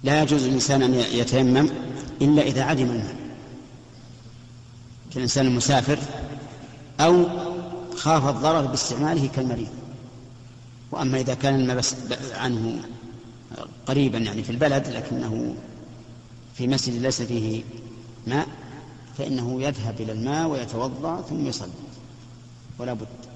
لا يجوز للإنسان أن يتيمم إلا إذا عدم الماء، كالإنسان المسافر أو خاف الضرر باستعماله كالمريض. وأما إذا كان الماء عنه قريبا يعني في البلد لكنه في مسجد ليس فيه ماء، فإنه يذهب إلى الماء ويتوضأ ثم يصلي ولا بد.